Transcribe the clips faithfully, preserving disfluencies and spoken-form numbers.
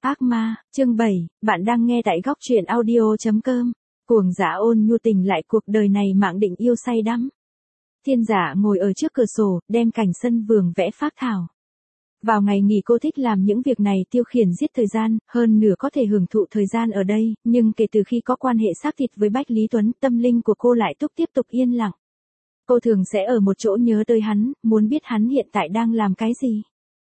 Ác ma, chương bảy, bạn đang nghe tại góc truyện audio.com. Cuồng dã ôn nhu tình lại cuộc đời này mạng định yêu say đắm. Thiên Dạ ngồi ở trước cửa sổ, đem cảnh sân vườn vẽ phác thảo. Vào ngày nghỉ cô thích làm những việc này tiêu khiển giết thời gian, hơn nửa có thể hưởng thụ thời gian ở đây, nhưng kể từ khi có quan hệ xác thịt với Bách Lý Tuấn, tâm linh của cô lại túc tiếp tục yên lặng. Cô thường sẽ ở một chỗ nhớ tới hắn, muốn biết hắn hiện tại đang làm cái gì.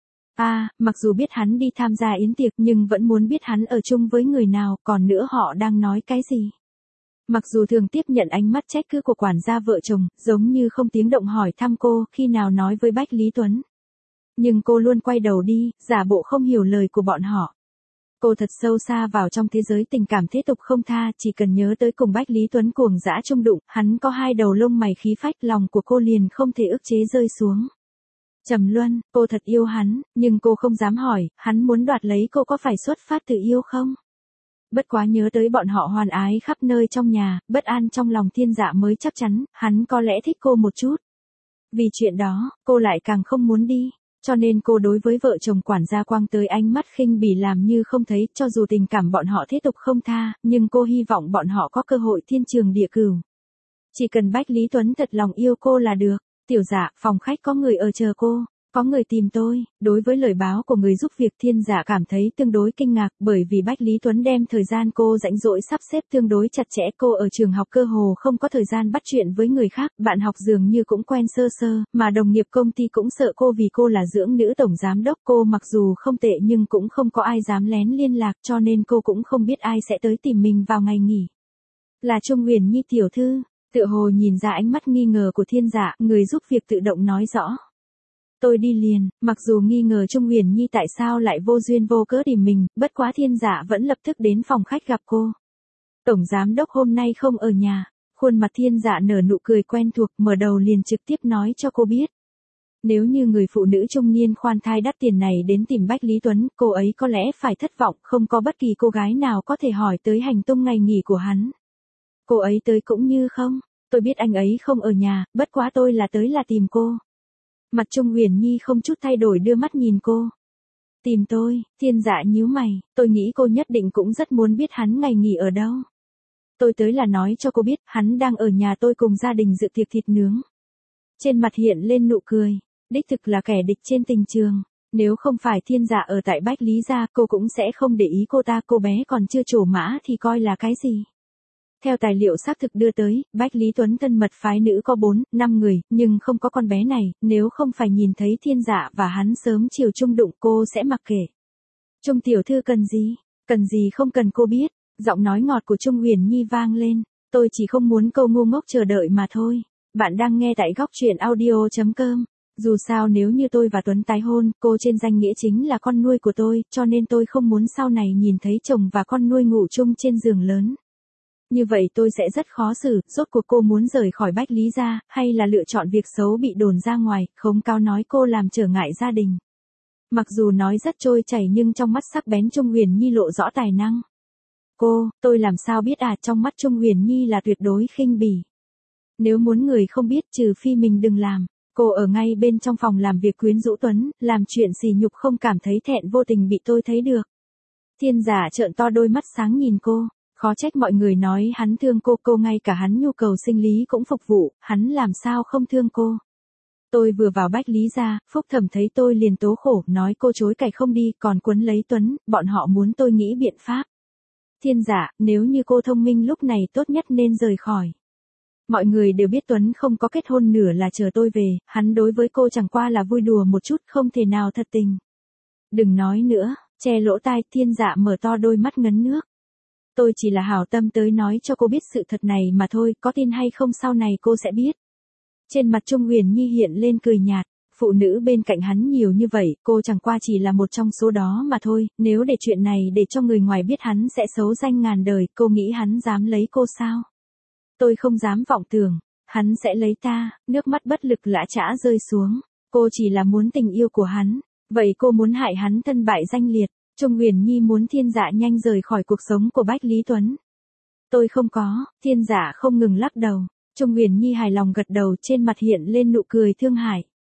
À, mặc dù biết hắn đi tham gia yến tiệc nhưng vẫn muốn biết hắn ở chung với người nào, còn nữa họ đang nói cái gì. Mặc dù thường tiếp nhận ánh mắt trách cứ của quản gia vợ chồng, giống như không tiếng động hỏi thăm cô, khi nào nói với Bách Lý Tuấn. Nhưng cô luôn quay đầu đi, giả bộ không hiểu lời của bọn họ. Cô thật sâu xa vào trong thế giới tình cảm thế tục không tha, chỉ cần nhớ tới cùng Bách Lý Tuấn cuồng dã chung đụng, hắn có hai đầu lông mày khí phách, lòng của cô liền không thể ức chế rơi xuống. Trầm Luân, cô thật yêu hắn, nhưng cô không dám hỏi, hắn muốn đoạt lấy cô có phải xuất phát từ yêu không? Bất quá nhớ tới bọn họ hoàn ái khắp nơi trong nhà, bất an trong lòng Thiên Dạ mới chắc chắn, hắn có lẽ thích cô một chút. Vì chuyện đó, cô lại càng không muốn đi, cho nên cô đối với vợ chồng quản gia quang tới ánh mắt khinh bỉ làm như không thấy, cho dù tình cảm bọn họ thế tục không tha, nhưng cô hy vọng bọn họ có cơ hội thiên trường địa cửu. Chỉ cần Bách Lý Tuấn thật lòng yêu cô là được. Tiểu Dạ, phòng khách có người ở chờ cô, có người tìm tôi. Đối với lời báo của người giúp việc, Thiên Dạ cảm thấy tương đối kinh ngạc, bởi vì Bách Lý Tuấn đem thời gian cô rảnh rỗi sắp xếp tương đối chặt chẽ. Cô ở trường học cơ hồ không có thời gian bắt chuyện với người khác, bạn học dường như cũng quen sơ sơ, mà đồng nghiệp công ty cũng sợ cô vì cô là dưỡng nữ tổng giám đốc. Cô mặc dù không tệ nhưng cũng không có ai dám lén liên lạc, cho nên cô cũng không biết ai sẽ tới tìm mình vào ngày nghỉ. Là Trung Huyền Nhi tiểu thư. Tựa hồ nhìn ra ánh mắt nghi ngờ của Thiên Dạ, người giúp việc tự động nói rõ. Tôi đi liền, mặc dù nghi ngờ Trung Huyền Nhi tại sao lại vô duyên vô cớ tìm mình, bất quá Thiên Dạ vẫn lập tức đến phòng khách gặp cô. Tổng giám đốc hôm nay không ở nhà, khuôn mặt Thiên Dạ nở nụ cười quen thuộc, mở đầu liền trực tiếp nói cho cô biết. Nếu như người phụ nữ trung niên khoan thai đắt tiền này đến tìm Bách Lý Tuấn, cô ấy có lẽ phải thất vọng, không có bất kỳ cô gái nào có thể hỏi tới hành tung ngày nghỉ của hắn. Cô ấy tới cũng như không, tôi biết anh ấy không ở nhà, bất quá tôi là tới là tìm cô. Mặt Trung Huyền Nhi không chút thay đổi đưa mắt nhìn cô. Tìm tôi, Thiên Dạ nhíu mày, tôi nghĩ cô nhất định cũng rất muốn biết hắn ngày nghỉ ở đâu. Tôi tới là nói cho cô biết, hắn đang ở nhà tôi cùng gia đình dự tiệc thịt nướng. Trên mặt hiện lên nụ cười, đích thực là kẻ địch trên tình trường. Nếu không phải Thiên Dạ ở tại Bách Lý gia, cô cũng sẽ không để ý cô ta, cô bé còn chưa trổ mã thì coi là cái gì. Theo tài liệu xác thực đưa tới, Bách Lý Tuấn thân mật phái nữ có bốn, năm người, nhưng không có con bé này, nếu không phải nhìn thấy Thiên Dạ và hắn sớm chiều chung đụng cô sẽ mặc kệ. Trung tiểu thư cần gì? Cần gì không cần cô biết, giọng nói ngọt của Trung Huyền Nhi vang lên, tôi chỉ không muốn câu ngu ngốc chờ đợi mà thôi. Bạn đang nghe tại góc truyện audio.com. Dù sao nếu như tôi và Tuấn tái hôn, cô trên danh nghĩa chính là con nuôi của tôi, cho nên tôi không muốn sau này nhìn thấy chồng và con nuôi ngủ chung trên giường lớn. Như vậy tôi sẽ rất khó xử, rốt cuộc cô muốn rời khỏi Bách Lý gia, hay là lựa chọn việc xấu bị đồn ra ngoài, khống cáo nói cô làm trở ngại gia đình. Mặc dù nói rất trôi chảy nhưng trong mắt sắc bén Trung Huyền Nhi lộ rõ tài năng. Cô, tôi làm sao biết à, trong mắt Trung Huyền Nhi là tuyệt đối khinh bỉ. Nếu muốn người không biết trừ phi mình đừng làm. Cô ở ngay bên trong phòng làm việc quyến rũ Tuấn, làm chuyện sỉ nhục không cảm thấy thẹn vô tình bị tôi thấy được. Thiên Dạ trợn to đôi mắt sáng nhìn cô. Khó trách mọi người nói hắn thương cô, cô ngay cả hắn nhu cầu sinh lý cũng phục vụ, hắn làm sao không thương cô. Tôi vừa vào Bách Lý gia, Phúc Thẩm thấy tôi liền tố khổ, nói cô chối cày không đi, còn quấn lấy Tuấn, bọn họ muốn tôi nghĩ biện pháp. Thiên Dạ, nếu như cô thông minh lúc này tốt nhất nên rời khỏi. Mọi người đều biết Tuấn không có kết hôn nửa là chờ tôi về, hắn đối với cô chẳng qua là vui đùa một chút, không thể nào thật tình. Đừng nói nữa, che lỗ tai. Thiên Dạ mở to đôi mắt ngấn nước. Tôi chỉ là hảo tâm tới nói cho cô biết sự thật này mà thôi, có tin hay không sau này cô sẽ biết. Trên mặt Trung Huyền Nhi hiện lên cười nhạt, phụ nữ bên cạnh hắn nhiều như vậy, cô chẳng qua chỉ là một trong số đó mà thôi, nếu để chuyện này để cho người ngoài biết hắn sẽ xấu danh ngàn đời, cô nghĩ hắn dám lấy cô sao? Tôi không dám vọng tưởng, hắn sẽ lấy ta, nước mắt bất lực lã chã rơi xuống, cô chỉ là muốn tình yêu của hắn, vậy cô muốn hại hắn thân bại danh liệt. Trung Huyền Nhi muốn Thiên Dạ nhanh rời khỏi cuộc sống của Bách Lý Tuấn. Tôi không có, Thiên Dạ không ngừng lắc đầu. Trung Huyền Nhi hài lòng gật đầu, trên mặt hiện lên nụ cười thương hại.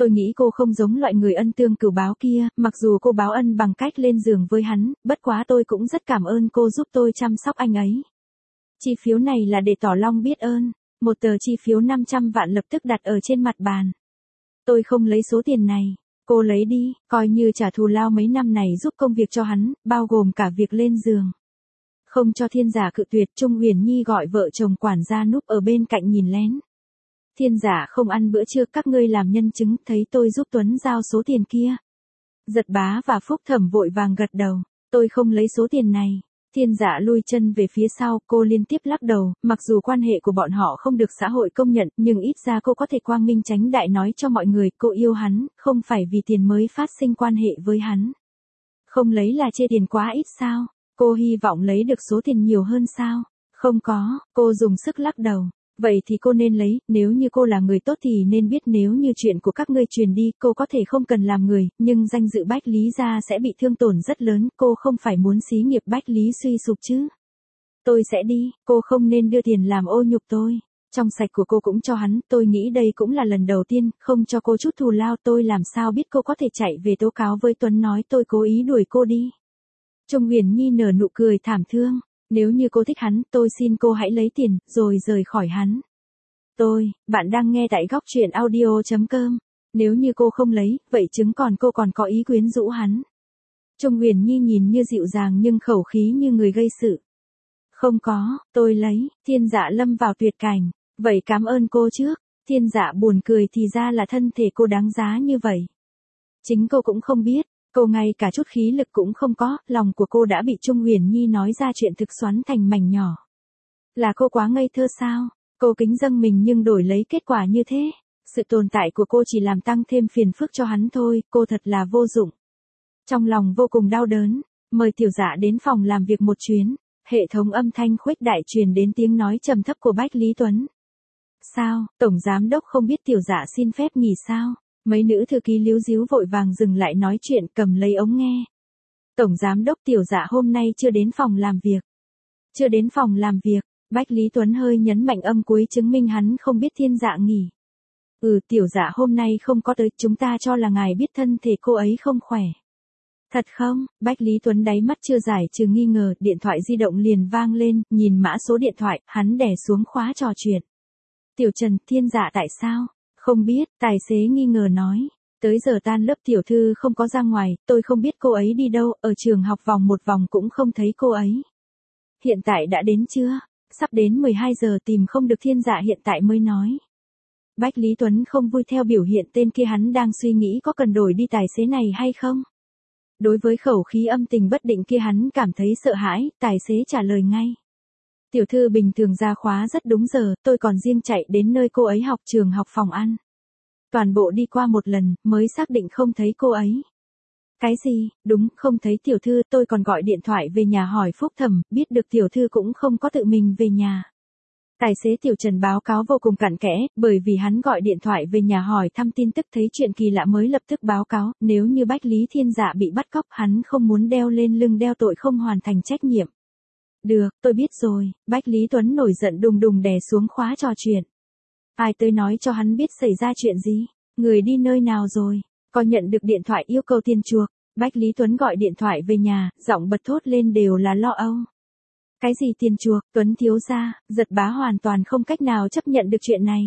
Tôi nghĩ cô không giống loại người ân tương cửu báo kia, mặc dù cô báo ân bằng cách lên giường với hắn, bất quá tôi cũng rất cảm ơn cô giúp tôi chăm sóc anh ấy. Chi phiếu này là để tỏ lòng biết ơn, một tờ chi phiếu năm trăm vạn lập tức đặt ở trên mặt bàn. Tôi không lấy số tiền này, cô lấy đi, coi như trả thù lao mấy năm này giúp công việc cho hắn, bao gồm cả việc lên giường. Không cho Thiên Giả cự tuyệt, Trung Huyền Nhi gọi vợ chồng quản gia núp ở bên cạnh nhìn lén. Thiên Giả không ăn bữa trưa, các ngươi làm nhân chứng, thấy tôi giúp Tuấn giao số tiền kia. Giật Bá và Phúc Thẩm vội vàng gật đầu, tôi không lấy số tiền này. Thiên Giả lui chân về phía sau, cô liên tiếp lắc đầu, mặc dù quan hệ của bọn họ không được xã hội công nhận, nhưng ít ra cô có thể quang minh chánh đại nói cho mọi người cô yêu hắn, không phải vì tiền mới phát sinh quan hệ với hắn. Không lấy là chê tiền quá ít sao? Cô hy vọng lấy được số tiền nhiều hơn sao? Không có, cô dùng sức lắc đầu. Vậy thì cô nên lấy, nếu như cô là người tốt thì nên biết nếu như chuyện của các ngươi truyền đi, cô có thể không cần làm người, nhưng danh dự Bách Lý gia sẽ bị thương tổn rất lớn, cô không phải muốn xí nghiệp Bách Lý suy sụp chứ. Tôi sẽ đi, cô không nên đưa tiền làm ô nhục tôi. Trong sạch của cô cũng cho hắn, tôi nghĩ đây cũng là lần đầu tiên, không cho cô chút thù lao, tôi làm sao biết cô có thể chạy về tố cáo với Tuấn nói tôi cố ý đuổi cô đi. Trung Huyền Nhi nở nụ cười thảm thương. Nếu như cô thích hắn, tôi xin cô hãy lấy tiền, rồi rời khỏi hắn. Tôi, bạn đang nghe tại góc truyện audio.com. Nếu như cô không lấy, vậy chứng còn cô còn có ý quyến rũ hắn. Trung Huyền Nhi nhìn như dịu dàng nhưng khẩu khí như người gây sự. Không có, tôi lấy, Thiên Dạ lâm vào tuyệt cảnh. Vậy cảm ơn cô trước. Thiên Dạ buồn cười, thì ra là thân thể cô đáng giá như vậy. Chính cô cũng không biết. Cô ngay cả chút khí lực cũng không có, lòng của cô đã bị Trung Huyền Nhi nói ra chuyện thực xoắn thành mảnh nhỏ. Là cô quá ngây thơ sao? Cô kính dâng mình nhưng đổi lấy kết quả như thế. Sự tồn tại của cô chỉ làm tăng thêm phiền phức cho hắn thôi, cô thật là vô dụng. Trong lòng vô cùng đau đớn, mời Tiểu Dạ đến phòng làm việc một chuyến. Hệ thống âm thanh khuếch đại truyền đến tiếng nói trầm thấp của Bách Lý Tuấn. Sao, Tổng Giám Đốc không biết Tiểu Dạ xin phép nghỉ sao? Mấy nữ thư ký líu díu vội vàng dừng lại nói chuyện, cầm lấy ống nghe. Tổng Giám Đốc, Tiểu Dạ hôm nay chưa đến phòng làm việc. Chưa đến phòng làm việc, Bách Lý Tuấn hơi nhấn mạnh âm cuối chứng minh hắn không biết Thiên Dạ nghỉ. Ừ, Tiểu Dạ hôm nay không có tới, chúng ta cho là ngài biết thân thể cô ấy không khỏe. Thật không? Bách Lý Tuấn đáy mắt chưa giải trừ nghi ngờ, điện thoại di động liền vang lên, nhìn mã số điện thoại, hắn đè xuống khóa trò chuyện. Tiểu Trần, Thiên Dạ tại sao? Không biết, tài xế nghi ngờ nói. Tới giờ tan lớp tiểu thư không có ra ngoài, tôi không biết cô ấy đi đâu, ở trường học vòng một vòng cũng không thấy cô ấy. Hiện tại đã đến chưa? Sắp đến mười hai giờ, tìm không được Thiên Dạ hiện tại mới nói. Bách Lý Tuấn không vui theo biểu hiện tên kia, hắn đang suy nghĩ có cần đổi đi tài xế này hay không. Đối với khẩu khí âm tình bất định kia hắn cảm thấy sợ hãi, tài xế trả lời ngay. Tiểu thư bình thường ra khóa rất đúng giờ, tôi còn riêng chạy đến nơi cô ấy học, trường học phòng ăn. Toàn bộ đi qua một lần, mới xác định không thấy cô ấy. Cái gì, đúng, không thấy tiểu thư, tôi còn gọi điện thoại về nhà hỏi Phúc Thẩm, biết được tiểu thư cũng không có tự mình về nhà. Tài xế Tiểu Trần báo cáo vô cùng cặn kẽ, bởi vì hắn gọi điện thoại về nhà hỏi thăm tin tức, thấy chuyện kỳ lạ mới lập tức báo cáo, nếu như Bách Lý Thiên Dạ bị bắt cóc, hắn không muốn đeo lên lưng đeo tội không hoàn thành trách nhiệm. Được, tôi biết rồi, Bách Lý Tuấn nổi giận đùng đùng đè xuống khóa trò chuyện. Ai tới nói cho hắn biết xảy ra chuyện gì, người đi nơi nào rồi, có nhận được điện thoại yêu cầu tiền chuộc. Bách Lý Tuấn gọi điện thoại về nhà, giọng bật thốt lên đều là lo âu. Cái gì tiền chuộc, Tuấn thiếu gia, Giật Bá hoàn toàn không cách nào chấp nhận được chuyện này.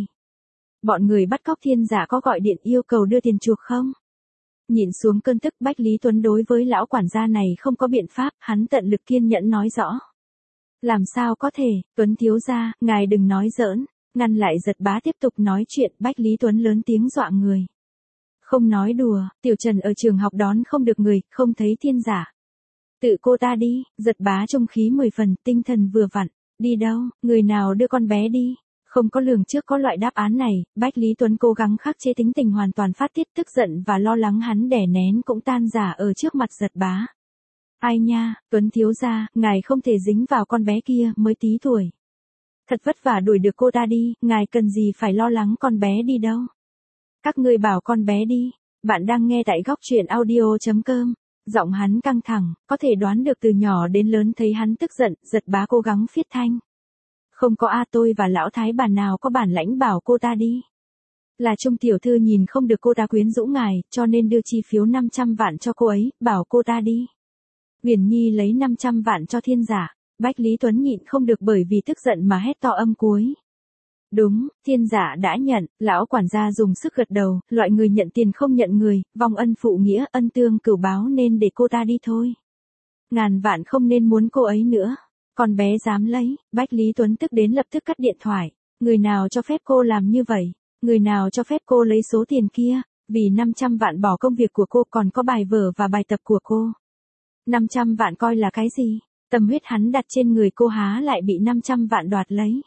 Bọn người bắt cóc Thiên Dạ có gọi điện yêu cầu đưa tiền chuộc không? Nhìn xuống cơn tức, Bách Lý Tuấn đối với lão quản gia này không có biện pháp, hắn tận lực kiên nhẫn nói rõ. Làm sao có thể, Tuấn thiếu gia, ngài đừng nói giỡn, ngăn lại Giật Bá tiếp tục nói chuyện, Bách Lý Tuấn lớn tiếng dọa người. Không nói đùa, Tiểu Trần ở trường học đón không được người, không thấy Thiên Dạ. Tự cô ta đi, Giật Bá trung khí mười phần, tinh thần vừa vặn. Đi đâu, người nào đưa con bé đi? Không có lường trước có loại đáp án này, Bách Lý Tuấn cố gắng khắc chế tính tình hoàn toàn phát tiết, tức giận và lo lắng hắn đè nén cũng tan rã ở trước mặt Giật Bá. Ai nha, Tuấn thiếu gia, ngài không thể dính vào con bé kia, mới tí tuổi. Thật vất vả đuổi được cô ta đi, ngài cần gì phải lo lắng con bé đi đâu. Các ngươi bảo con bé đi, bạn đang nghe tại góc truyện audio.com. Giọng hắn căng thẳng, có thể đoán được từ nhỏ đến lớn thấy hắn tức giận, Giật Bá cố gắng phiết thanh. Không có a tôi và lão thái bà nào có bản lãnh bảo cô ta đi. Là Trung tiểu thư nhìn không được cô ta quyến rũ ngài, cho nên đưa chi phiếu năm trăm vạn cho cô ấy, bảo cô ta đi. Uyển Nhi lấy năm trăm vạn cho Thiên Giả, Bách Lý Tuấn nhịn không được bởi vì tức giận mà hét to âm cuối. Đúng, Thiên Giả đã nhận, lão quản gia dùng sức gật đầu, loại người nhận tiền không nhận người, vong ân phụ nghĩa, ân tương cửu báo nên để cô ta đi thôi. Ngàn vạn không nên muốn cô ấy nữa. Con bé dám lấy, Bách Lý Tuấn tức đến lập tức cắt điện thoại. Người nào cho phép cô làm như vậy? Người nào cho phép cô lấy số tiền kia? Vì năm trăm vạn bỏ công việc của cô còn có bài vở và bài tập của cô. năm trăm vạn coi là cái gì? Tâm huyết hắn đặt trên người cô há lại bị năm trăm vạn đoạt lấy.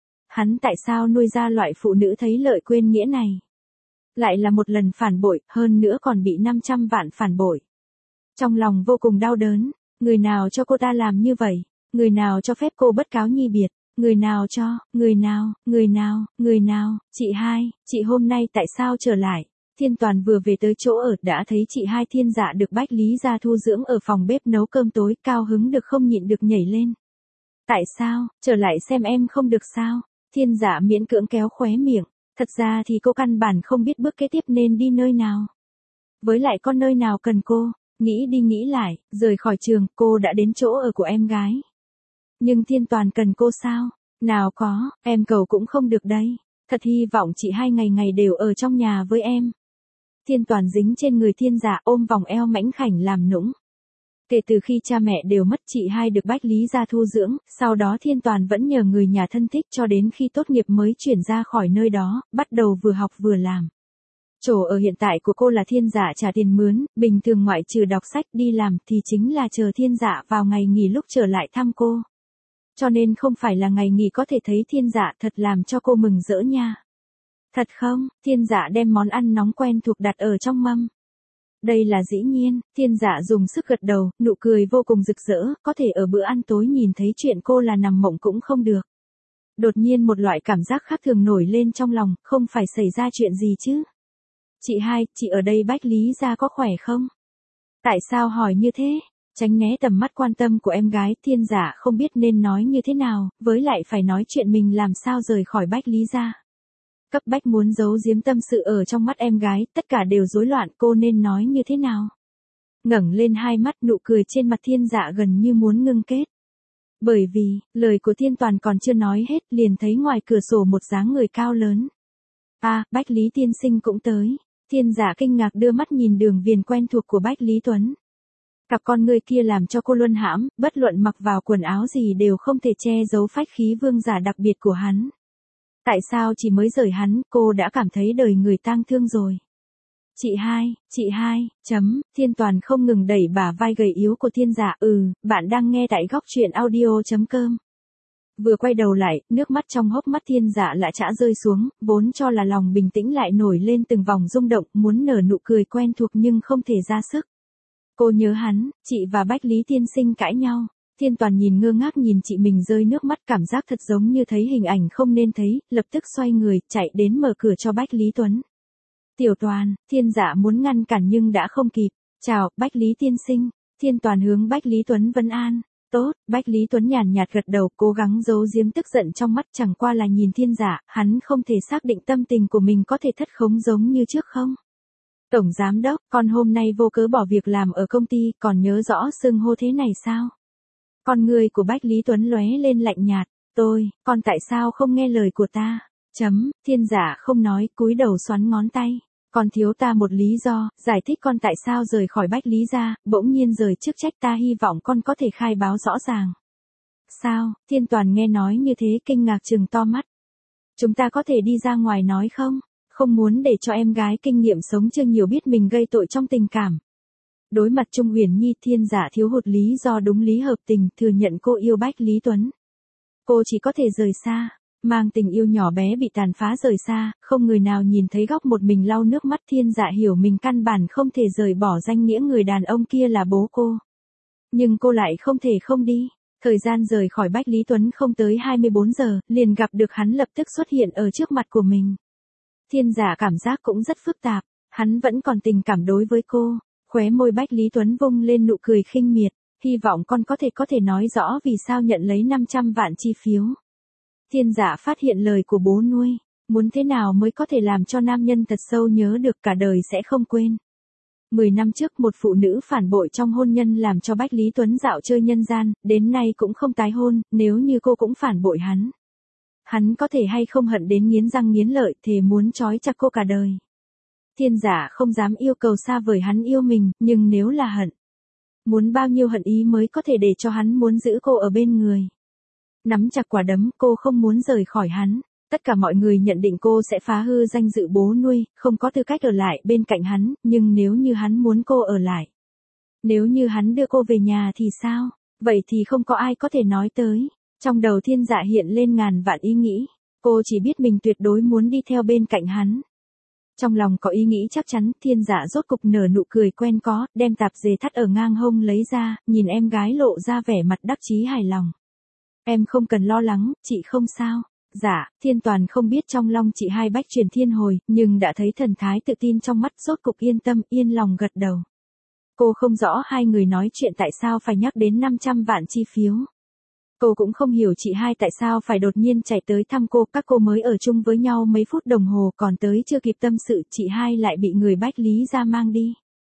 Hắn tại sao nuôi ra loại phụ nữ thấy lợi quên nghĩa này? Lại là một lần phản bội, hơn nữa còn bị năm trăm vạn phản bội. Trong lòng vô cùng đau đớn, người nào cho cô ta làm như vậy? Người nào cho phép cô bất cáo nhi biệt? Người nào cho, người nào, người nào, người nào? Chị hai, chị hôm nay tại sao trở lại? Thiên Toàn vừa về tới chỗ ở đã thấy chị hai Thiên Dạ được Bách Lý gia thu dưỡng ở phòng bếp nấu cơm tối, cao hứng được không nhịn được nhảy lên. Tại sao, trở lại xem em không được sao? Thiên Dạ miễn cưỡng kéo khóe miệng, thật ra thì cô căn bản không biết bước kế tiếp nên đi nơi nào. Với lại có nơi nào cần cô, nghĩ đi nghĩ lại, rời khỏi trường, cô đã đến chỗ ở của em gái. Nhưng Thiên Toàn cần cô sao? Nào có, em cầu cũng không được đấy. Thật hy vọng chị hai ngày ngày đều ở trong nhà với em. Thiên Toàn dính trên người Thiên Dạ ôm vòng eo mảnh khảnh làm nũng. Kể từ khi cha mẹ đều mất chị hai được Bách Lý gia thu dưỡng, sau đó Thiên Toàn vẫn nhờ người nhà thân thích cho đến khi tốt nghiệp mới chuyển ra khỏi nơi đó, bắt đầu vừa học vừa làm. Chỗ ở hiện tại của cô là Thiên Dạ trả tiền mướn, bình thường ngoại trừ đọc sách đi làm thì chính là chờ Thiên Dạ vào ngày nghỉ lúc trở lại thăm cô. Cho nên không phải là ngày nghỉ có thể thấy Thiên Dạ thật làm cho cô mừng rỡ nha. Thật không? Thiên Dạ đem món ăn nóng quen thuộc đặt ở trong mâm. Đây là dĩ nhiên, Thiên Dạ dùng sức gật đầu, nụ cười vô cùng rực rỡ, có thể ở bữa ăn tối nhìn thấy chuyện cô là nằm mộng cũng không được. Đột nhiên một loại cảm giác khác thường nổi lên trong lòng, không phải xảy ra chuyện gì chứ. Chị hai, chị ở đây Bách Lý gia có khỏe không? Tại sao hỏi như thế? Tránh né tầm mắt quan tâm của em gái, Thiên Dạ không biết nên nói như thế nào, với lại phải nói chuyện mình làm sao rời khỏi Bách Lý gia. Cấp bách muốn giấu giếm tâm sự ở trong mắt em gái, tất cả đều rối loạn, cô nên nói như thế nào? Ngẩng lên hai mắt, nụ cười trên mặt Thiên Dạ gần như muốn ngưng kết. Bởi vì, lời của Thiên Toàn còn chưa nói hết, liền thấy ngoài cửa sổ một dáng người cao lớn. À, Bách Lý tiên sinh cũng tới. Thiên Dạ kinh ngạc đưa mắt nhìn đường viền quen thuộc của Bách Lý Tuấn. Cặp con người kia làm cho cô luân hãm, bất luận mặc vào quần áo gì đều không thể che giấu phách khí vương giả đặc biệt của hắn. Tại sao chỉ mới rời hắn, cô đã cảm thấy đời người tang thương rồi. Chị hai, chị hai, chấm, Thiên Toàn không ngừng đẩy bả vai gầy yếu của Thiên Dạ, ừ, bạn đang nghe tại góc truyện audio.com. Vừa quay đầu lại, nước mắt trong hốc mắt Thiên Dạ lại chã rơi xuống, vốn cho là lòng bình tĩnh lại nổi lên từng vòng rung động, muốn nở nụ cười quen thuộc nhưng không thể ra sức. Cô nhớ hắn, chị và Bách Lý tiên sinh cãi nhau. Thiên Toàn nhìn ngơ ngác nhìn chị mình rơi nước mắt, cảm giác thật giống như thấy hình ảnh không nên thấy, lập tức xoay người, chạy đến mở cửa cho Bách Lý Tuấn. Tiểu Toàn, Thiên Dạ muốn ngăn cản nhưng đã không kịp. Chào, Bách Lý tiên sinh. Thiên Toàn hướng Bách Lý Tuấn vấn an. Tốt, Bách Lý Tuấn nhàn nhạt gật đầu, cố gắng giấu giếm tức giận trong mắt, chẳng qua là nhìn Thiên Dạ, hắn không thể xác định tâm tình của mình có thể thất khống giống như trước không. Tổng giám đốc, con hôm nay vô cớ bỏ việc làm ở công ty, còn nhớ rõ xưng hô thế này sao? Con người của Bách Lý Tuấn lóe lên lạnh nhạt, tôi, con tại sao không nghe lời của ta? Chấm, Thiên Dạ không nói, cúi đầu xoắn ngón tay. Con thiếu ta một lý do, giải thích con tại sao rời khỏi Bách Lý gia, bỗng nhiên rời chức trách, ta hy vọng con có thể khai báo rõ ràng. Sao? Thiên Toàn nghe nói như thế kinh ngạc trừng to mắt. Chúng ta có thể đi ra ngoài nói không? Không muốn để cho em gái kinh nghiệm sống chưa nhiều biết mình gây tội trong tình cảm. Đối mặt Trung Uyển Nhi, Thiên Dạ thiếu hụt lý do đúng lý hợp tình, thừa nhận cô yêu Bách Lý Tuấn. Cô chỉ có thể rời xa, mang tình yêu nhỏ bé bị tàn phá rời xa, không người nào nhìn thấy góc một mình lau nước mắt. Thiên Dạ hiểu mình căn bản không thể rời bỏ danh nghĩa người đàn ông kia là bố cô. Nhưng cô lại không thể không đi. Thời gian rời khỏi Bách Lý Tuấn không tới hai mươi bốn giờ, liền gặp được hắn lập tức xuất hiện ở trước mặt của mình. Thiên Dạ cảm giác cũng rất phức tạp, hắn vẫn còn tình cảm đối với cô. Khóe môi Bách Lý Tuấn vung lên nụ cười khinh miệt, hy vọng con có thể có thể nói rõ vì sao nhận lấy năm trăm vạn chi phiếu. Thiên Dạ phát hiện lời của bố nuôi, Muốn thế nào mới có thể làm cho nam nhân thật sâu nhớ được cả đời sẽ không quên. Mười năm trước một phụ nữ phản bội trong hôn nhân làm cho Bách Lý Tuấn dạo chơi nhân gian, đến nay cũng không tái hôn, nếu như cô cũng phản bội hắn. Hắn có thể hay không hận đến nghiến răng nghiến lợi, thề muốn trói chặt cô cả đời. Thiên Giả không dám yêu cầu xa vời hắn yêu mình, nhưng nếu là hận, muốn bao nhiêu hận ý mới có thể để cho hắn muốn giữ cô ở bên người. Nắm chặt quả đấm, cô không muốn rời khỏi hắn. Tất cả mọi người nhận định cô sẽ phá hư danh dự bố nuôi, không có tư cách ở lại bên cạnh hắn, nhưng nếu như hắn muốn cô ở lại, nếu như hắn đưa cô về nhà thì sao? Vậy thì không có ai có thể nói tới. Trong đầu Thiên Dạ hiện lên ngàn vạn ý nghĩ, cô chỉ biết mình tuyệt đối muốn đi theo bên cạnh hắn. Trong lòng có ý nghĩ chắc chắn, Thiên Dạ rốt cục nở nụ cười quen có, đem tạp dề thắt ở ngang hông lấy ra, nhìn em gái lộ ra vẻ mặt đắc chí hài lòng. Em không cần lo lắng, chị không sao. Dạ, Thiên Toàn không biết trong lòng chị hai bách truyền thiên hồi, nhưng đã thấy thần thái tự tin trong mắt, rốt cục yên tâm, yên lòng gật đầu. Cô không rõ hai người nói chuyện tại sao phải nhắc đến năm trăm vạn chi phiếu. Cô cũng không hiểu chị hai tại sao phải đột nhiên chạy tới thăm cô, các cô mới ở chung với nhau mấy phút đồng hồ, còn tới chưa kịp tâm sự, chị hai lại bị người Bách Lý ra mang đi.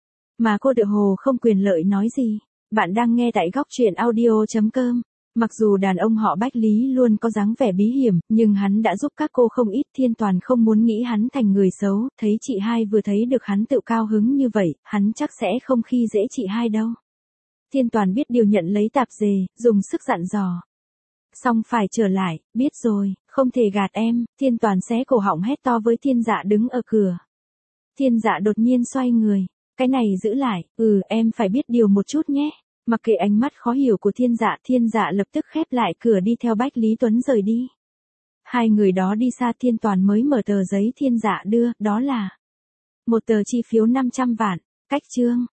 Mà cô tựa hồ không quyền lợi nói gì. Bạn đang nghe tại góc truyện audio chấm com. Mặc dù đàn ông họ Bách Lý luôn có dáng vẻ bí hiểm, nhưng hắn đã giúp các cô không ít. Thiên Toàn không muốn nghĩ hắn thành người xấu, thấy chị hai vừa thấy được hắn tự cao hứng như vậy, hắn chắc sẽ không khi dễ chị hai đâu. Thiên Toàn biết điều nhận lấy tạp dề, dùng sức dặn dò. Xong phải trở lại, biết rồi, không thể gạt em. Thiên Toàn xé cổ họng hét to với Thiên Dạ đứng ở cửa. Thiên Dạ đột nhiên xoay người, cái này giữ lại, ừ em phải biết điều một chút nhé. Mặc kệ ánh mắt khó hiểu của Thiên Dạ, Thiên Dạ lập tức khép lại cửa đi theo Bách Lý Tuấn rời đi. Hai người đó đi xa, Thiên Toàn mới mở tờ giấy Thiên Dạ đưa, đó là một tờ chi phiếu năm trăm vạn, cách chương.